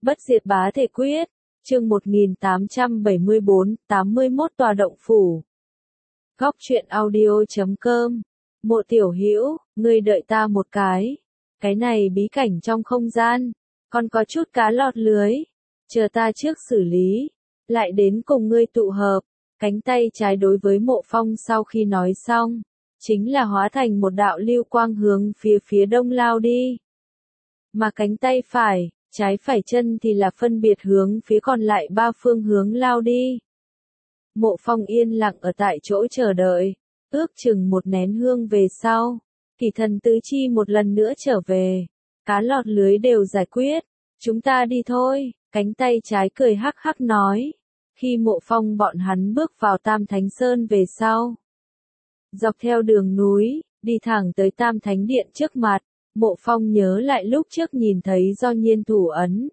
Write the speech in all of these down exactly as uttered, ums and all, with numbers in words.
Bất diệt bá thể quyết, chương một nghìn tám trăm bảy mươi bốn, tám mươi mốt tòa động phủ. Góc truyện audio.com. Mộ tiểu hữu, ngươi đợi ta một cái. Cái này bí cảnh trong không gian, còn có chút cá lọt lưới. Chờ ta trước xử lý, lại đến cùng ngươi tụ hợp. Cánh tay trái đối với Mộ Phong sau khi nói xong, chính là hóa thành một đạo lưu quang hướng phía phía đông lao đi. Mà cánh tay phải, trái phải chân thì là phân biệt hướng phía còn lại ba phương hướng lao đi. Mộ Phong yên lặng ở tại chỗ chờ đợi, ước chừng một nén hương về sau, Kỳ Thần tứ chi một lần nữa trở về, cá lọt lưới đều giải quyết, chúng ta đi thôi, cánh tay trái cười hắc hắc nói, khi Mộ Phong bọn hắn bước vào Tam Thánh Sơn về sau. Dọc theo đường núi, đi thẳng tới Tam Thánh Điện trước mặt. Mộ Phong nhớ lại lúc trước nhìn thấy do nhiên thủ ấn.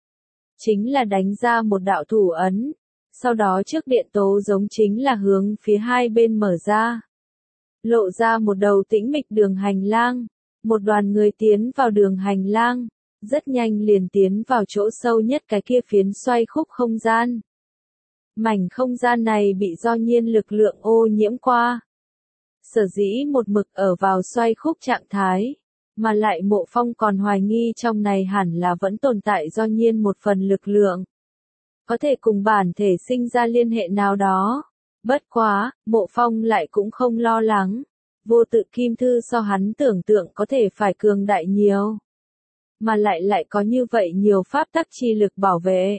Chính là đánh ra một đạo thủ ấn, sau đó trước điện tố giống chính là hướng phía hai bên mở ra. Lộ ra một đầu tĩnh mịch đường hành lang, một đoàn người tiến vào đường hành lang, rất nhanh liền tiến vào chỗ sâu nhất cái kia phiến xoay khúc không gian. Mảnh không gian này bị do nhiên lực lượng ô nhiễm qua. Sở dĩ một mực ở vào xoay khúc trạng thái. Mà lại Mộ Phong còn hoài nghi trong này hẳn là vẫn tồn tại do nhiên một phần lực lượng. Có thể cùng bản thể sinh ra liên hệ nào đó. Bất quá, Mộ Phong lại cũng không lo lắng. Vô tự kim thư so hắn tưởng tượng có thể phải cường đại nhiều. Mà lại lại có như vậy nhiều pháp tắc chi lực bảo vệ.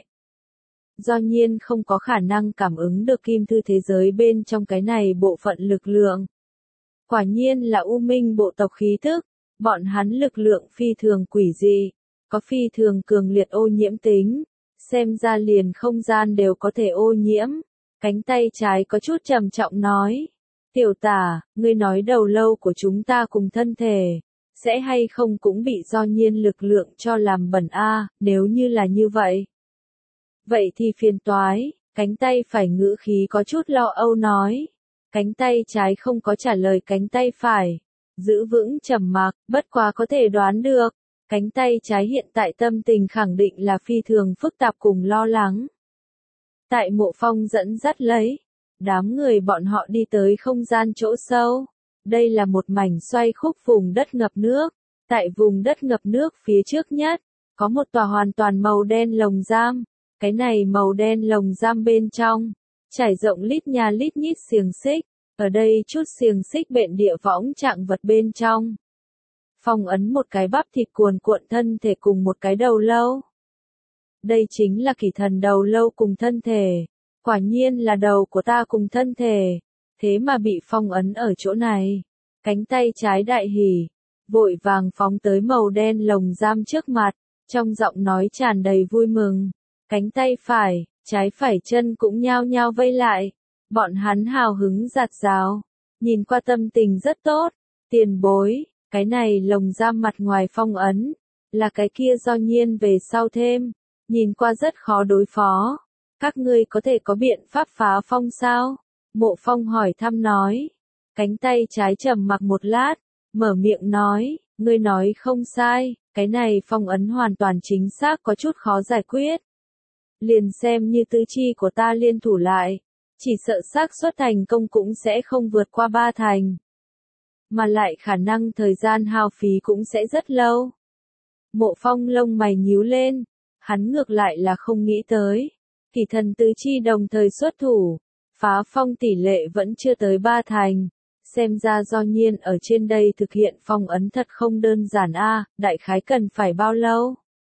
Do nhiên không có khả năng cảm ứng được kim thư thế giới bên trong cái này bộ phận lực lượng. Quả nhiên là U Minh bộ tộc khí thức. Bọn hắn lực lượng phi thường quỷ dị, có phi thường cường liệt ô nhiễm tính, xem ra liền không gian đều có thể ô nhiễm. Cánh tay trái có chút trầm trọng nói, tiểu tả, ngươi nói đầu lâu của chúng ta cùng thân thể, sẽ hay không cũng bị do nhiên lực lượng cho làm bẩn a, nếu như là như vậy. Vậy thì phiền toái, cánh tay phải ngữ khí có chút lo âu nói, cánh tay trái không có trả lời cánh tay phải. Giữ vững trầm mặc, bất quá có thể đoán được, cánh tay trái hiện tại tâm tình khẳng định là phi thường phức tạp cùng lo lắng. Tại Mộ Phong dẫn dắt lấy, đám người bọn họ đi tới không gian chỗ sâu, đây là một mảnh xoay khúc vùng đất ngập nước, tại vùng đất ngập nước phía trước nhất, có một tòa hoàn toàn màu đen lồng giam, cái này màu đen lồng giam bên trong, trải rộng lít nhà lít nhít xiềng xích. Ở đây chút xiềng xích bện địa võng trạng vật bên trong. Phong ấn một cái bắp thịt cuồn cuộn thân thể cùng một cái đầu lâu. Đây chính là Kỳ Thần đầu lâu cùng thân thể. Quả nhiên là đầu của ta cùng thân thể. Thế mà bị phong ấn ở chỗ này. Cánh tay trái đại hỉ. Vội vàng phóng tới màu đen lồng giam trước mặt. Trong giọng nói tràn đầy vui mừng. Cánh tay phải, trái phải chân cũng nhao nhao vây lại. Bọn hắn hào hứng rạt rào, nhìn qua tâm tình rất tốt, tiền bối, cái này lồng giam mặt ngoài phong ấn, là cái kia do nhiên về sau thêm, nhìn qua rất khó đối phó, các ngươi có thể có biện pháp phá phong sao? Mộ Phong hỏi thăm nói, cánh tay trái trầm mặc một lát, mở miệng nói, ngươi nói không sai, cái này phong ấn hoàn toàn chính xác có chút khó giải quyết. Liền xem như tứ chi của ta liên thủ lại. Chỉ sợ xác suất thành công cũng sẽ không vượt qua ba thành. Mà lại khả năng thời gian hao phí cũng sẽ rất lâu. Mộ Phong lông mày nhíu lên. Hắn ngược lại là không nghĩ tới. Kỳ Thần tứ chi đồng thời xuất thủ. Phá phong tỷ lệ vẫn chưa tới ba thành. Xem ra do nhiên ở trên đây thực hiện phong ấn thật không đơn giản a, đại khái cần phải bao lâu?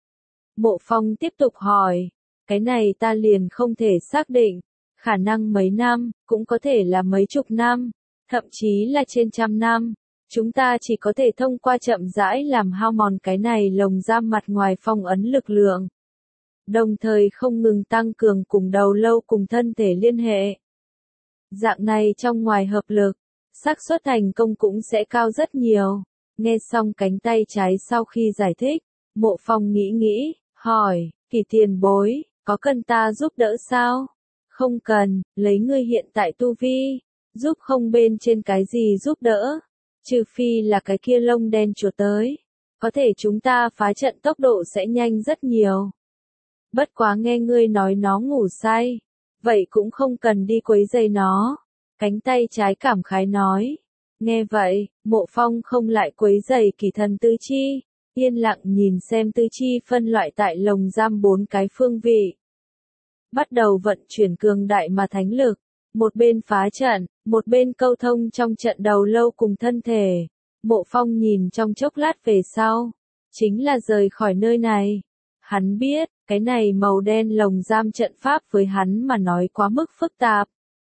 Mộ Phong tiếp tục hỏi. Cái này ta liền không thể xác định. Khả năng mấy năm, cũng có thể là mấy chục năm, thậm chí là trên trăm năm. Chúng ta chỉ có thể thông qua chậm rãi làm hao mòn cái này lồng giam mặt ngoài phong ấn lực lượng. Đồng thời không ngừng tăng cường cùng đầu lâu cùng thân thể liên hệ. Dạng này trong ngoài hợp lực, xác suất thành công cũng sẽ cao rất nhiều. Nghe xong cánh tay trái sau khi giải thích, Mộ Phong nghĩ nghĩ, hỏi, Kỳ tiền bối, có cần ta giúp đỡ sao? Không cần, lấy ngươi hiện tại tu vi, giúp không bên trên cái gì giúp đỡ, trừ phi là cái kia lông đen chuột tới, có thể chúng ta phá trận tốc độ sẽ nhanh rất nhiều. Bất quá nghe ngươi nói nó ngủ say, vậy cũng không cần đi quấy rầy nó. Cánh tay trái cảm khái nói. Nghe vậy, Mộ Phong không lại quấy rầy Kỳ Thần Tư Chi, yên lặng nhìn xem Tư Chi phân loại tại lồng giam bốn cái phương vị. Bắt đầu vận chuyển cường đại mà thánh lực, một bên phá trận, một bên câu thông trong trận đầu lâu cùng thân thể. Mộ Phong nhìn trong chốc lát về sau, chính là rời khỏi nơi này. Hắn biết, cái này màu đen lồng giam trận pháp với hắn mà nói quá mức phức tạp.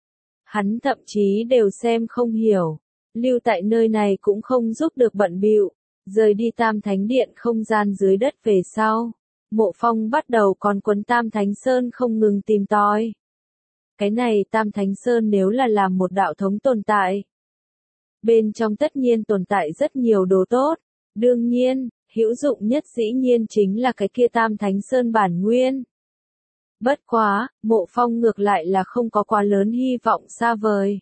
Hắn thậm chí đều xem không hiểu, lưu tại nơi này cũng không giúp được bận bịu. Rời đi Tam Thánh Điện không gian dưới đất về sau, Mộ Phong bắt đầu còn quấn Tam Thánh Sơn không ngừng tìm tòi. Cái này Tam Thánh Sơn nếu là làm một đạo thống tồn tại, bên trong tất nhiên tồn tại rất nhiều đồ tốt, đương nhiên, hữu dụng nhất dĩ nhiên chính là cái kia Tam Thánh Sơn bản nguyên. Bất quá, Mộ Phong ngược lại là không có quá lớn hy vọng xa vời.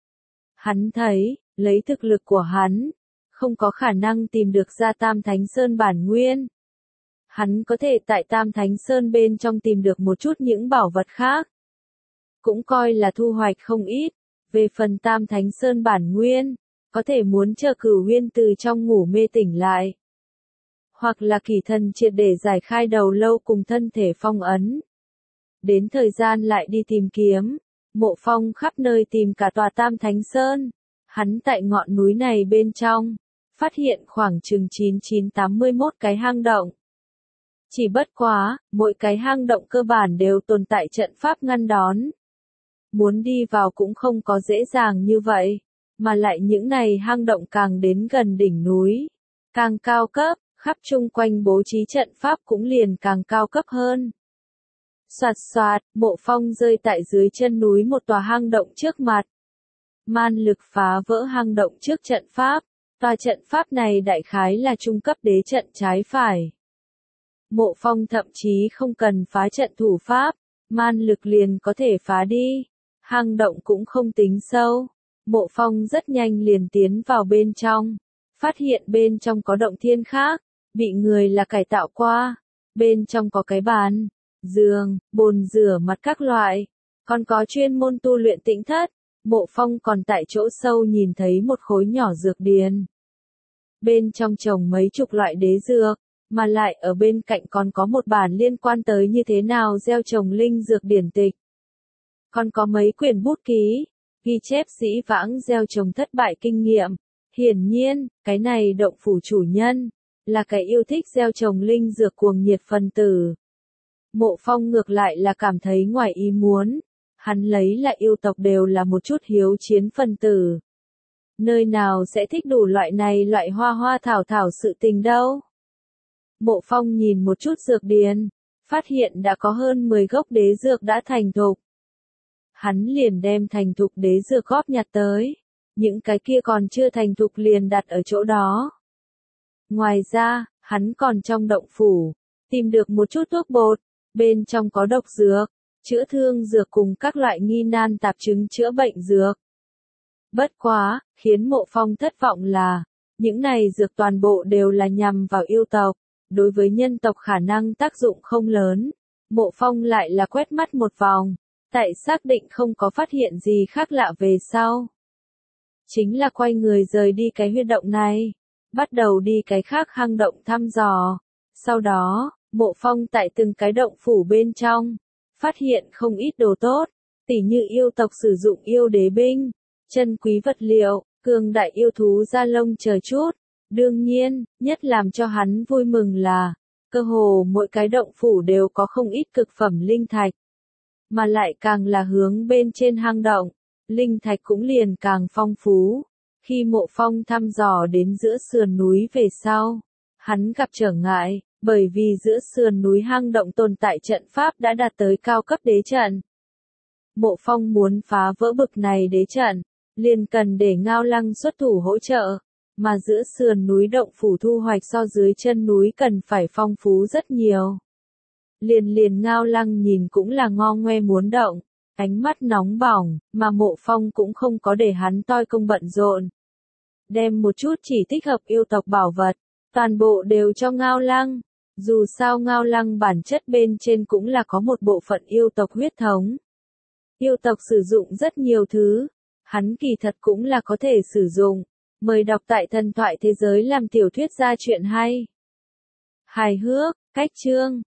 Hắn thấy, lấy thực lực của hắn, không có khả năng tìm được ra Tam Thánh Sơn bản nguyên. Hắn có thể tại Tam Thánh Sơn bên trong tìm được một chút những bảo vật khác. Cũng coi là thu hoạch không ít. Về phần Tam Thánh Sơn bản nguyên, có thể muốn chờ Cửu Huyên từ trong ngủ mê tỉnh lại. Hoặc là Kỳ Thần triệt để giải khai đầu lâu cùng thân thể phong ấn. Đến thời gian lại đi tìm kiếm. Mộ Phong khắp nơi tìm cả tòa Tam Thánh Sơn. Hắn tại ngọn núi này bên trong, phát hiện khoảng chừng chín chín tám mươi mốt cái hang động. Chỉ bất quá, mỗi cái hang động cơ bản đều tồn tại trận pháp ngăn đón. Muốn đi vào cũng không có dễ dàng như vậy, mà lại những này hang động càng đến gần đỉnh núi, càng cao cấp, khắp chung quanh bố trí trận pháp cũng liền càng cao cấp hơn. Soạt soạt, Mộ Phong rơi tại dưới chân núi một tòa hang động trước mặt. Man lực phá vỡ hang động trước trận pháp, tòa trận pháp này đại khái là trung cấp đế trận trái phải. Mộ Phong thậm chí không cần phá trận thủ pháp, man lực liền có thể phá đi. Hang động cũng không tính sâu. Mộ Phong rất nhanh liền tiến vào bên trong. Phát hiện bên trong có động thiên khác, bị người là cải tạo qua. Bên trong có cái bàn, giường, bồn rửa mặt các loại. Còn có chuyên môn tu luyện tĩnh thất. Mộ Phong còn tại chỗ sâu nhìn thấy một khối nhỏ dược điền. Bên trong trồng mấy chục loại đế dược, mà lại ở bên cạnh còn có một bản liên quan tới như thế nào gieo trồng linh dược điển tịch. Còn có mấy quyển bút ký, ghi chép dĩ vãng gieo trồng thất bại kinh nghiệm. Hiển nhiên, cái này động phủ chủ nhân, là cái yêu thích gieo trồng linh dược cuồng nhiệt phân tử. Mộ Phong ngược lại là cảm thấy ngoài ý muốn. Hắn lấy là yêu tộc đều là một chút hiếu chiến phân tử. Nơi nào sẽ thích đủ loại này loại hoa hoa thảo thảo sự tình đâu. Mộ Phong nhìn một chút dược điền, phát hiện đã có hơn mười gốc đế dược đã thành thục. Hắn liền đem thành thục đế dược góp nhặt tới, những cái kia còn chưa thành thục liền đặt ở chỗ đó. Ngoài ra, hắn còn trong động phủ, tìm được một chút thuốc bột, bên trong có độc dược, chữa thương dược cùng các loại nghi nan tạp chứng chữa bệnh dược. Bất quá, khiến Mộ Phong thất vọng là, những này dược toàn bộ đều là nhằm vào yêu tộc, đối với nhân tộc khả năng tác dụng không lớn. Mộ Phong lại là quét mắt một vòng, tại xác định không có phát hiện gì khác lạ về sau. Chính là quay người rời đi cái huyệt động này, bắt đầu đi cái khác hang động thăm dò. Sau đó, Mộ Phong tại từng cái động phủ bên trong, phát hiện không ít đồ tốt, tỉ như yêu tộc sử dụng yêu đế binh, chân quý vật liệu, cường đại yêu thú da lông chờ chút. Đương nhiên, nhất làm cho hắn vui mừng là, cơ hồ mỗi cái động phủ đều có không ít cực phẩm linh thạch. Mà lại càng là hướng bên trên hang động, linh thạch cũng liền càng phong phú. Khi Mộ Phong thăm dò đến giữa sườn núi về sau, hắn gặp trở ngại, bởi vì giữa sườn núi hang động tồn tại trận pháp đã đạt tới cao cấp đế trận. Mộ Phong muốn phá vỡ bực này đế trận, liền cần để Ngao Lăng xuất thủ hỗ trợ, mà giữa sườn núi động phủ thu hoạch so dưới chân núi cần phải phong phú rất nhiều. Liền liền Ngao Lăng nhìn cũng là ngo ngoe muốn động, ánh mắt nóng bỏng, mà Mộ Phong cũng không có để hắn toi công bận rộn. Đem một chút chỉ thích hợp yêu tộc bảo vật, toàn bộ đều cho Ngao Lăng, Dù sao Ngao Lăng bản chất bên trên cũng là có một bộ phận yêu tộc huyết thống. Yêu tộc sử dụng rất nhiều thứ, hắn kỳ thật cũng là có thể sử dụng. Mời đọc tại Thần thoại thế giới làm tiểu thuyết ra chuyện hay. Hài hước, cách chương.